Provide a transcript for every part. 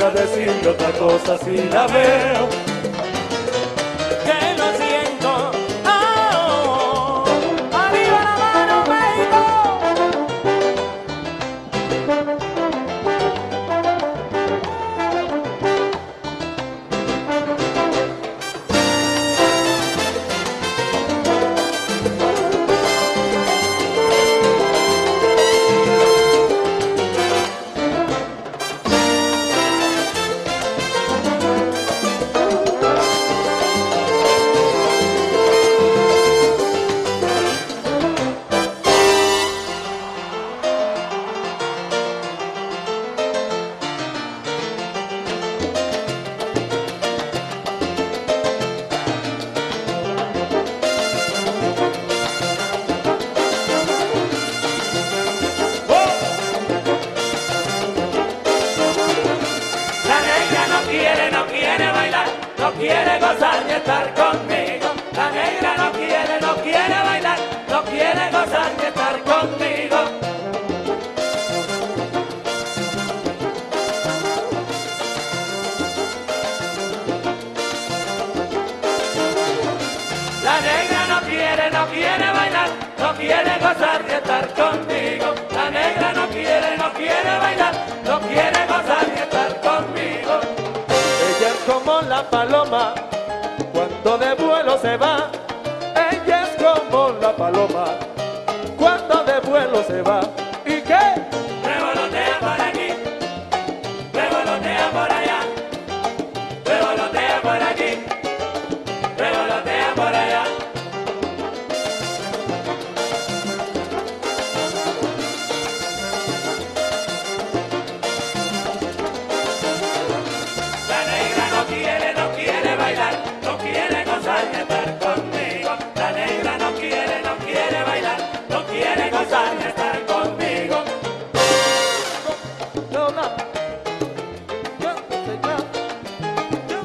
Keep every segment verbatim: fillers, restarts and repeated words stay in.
podría decirle otra cosa si la veo. Que lo siento. Oh, arriba la mano, México. No quiere gozar ni estar conmigo. La negra no quiere, no quiere bailar, no quiere gozar ni estar conmigo. La negra no quiere, no quiere bailar, no quiere gozar ni estar conmigo. La negra no quiere, no quiere bailar, no quiere gozar ni estar conmigo. Ella es como la paloma cuando de vuelo se va. Ella es como la paloma cuando de vuelo se va. ¿Y qué? Revolotea por aquí, revolotea por allá, revolotea por aquí, revolotea por allá. La negra no quiere, no quiere bailar, no quiere gozar ni estar conmigo. La negra no quiere, no quiere bailar, no quiere gozar ni estar conmigo. No, no. Yo, yo, yo, yo,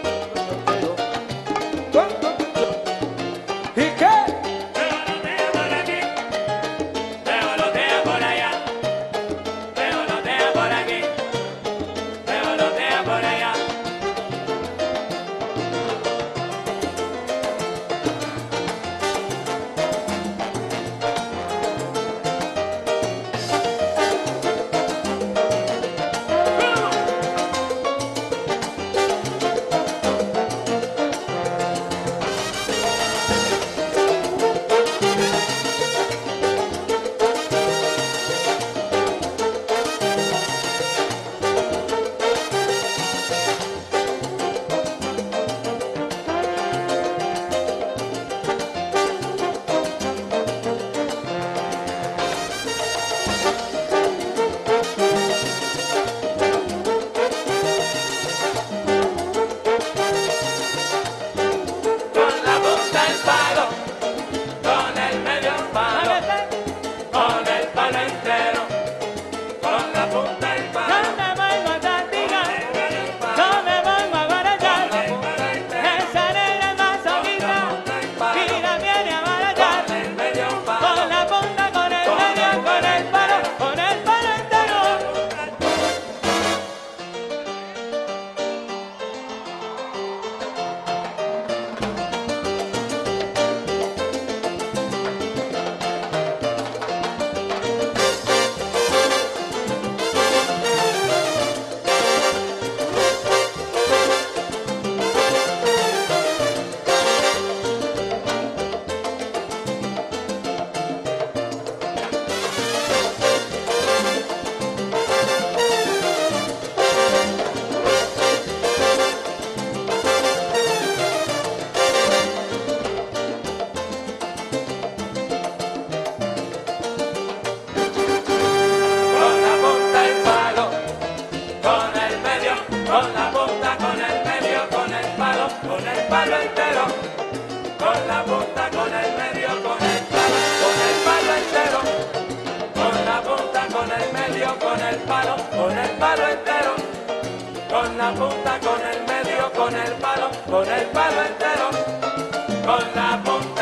yo, yo. ¿Y qué? Revolotea por aquí, revolotea por allá, revolotea por aquí, revolotea por allá. Con la punta el palo, con el medio palo, con el palo entero, con la punta el palo. No me vengo a castigar, no me vengo a barallar. Esa negra es masoquista y la viene a barallar. Con la punta, con el medio, con el palo, con el palo entero. Con la punta el palo, con el medio, con la punta, con el medio, con el palo, con el palo entero. Con la punta, con el medio, con el palo, con el palo entero. Con la punta, con el medio, con el palo, con el palo entero. Con la punta, con el medio, con el palo, con el palo entero. Con la punta.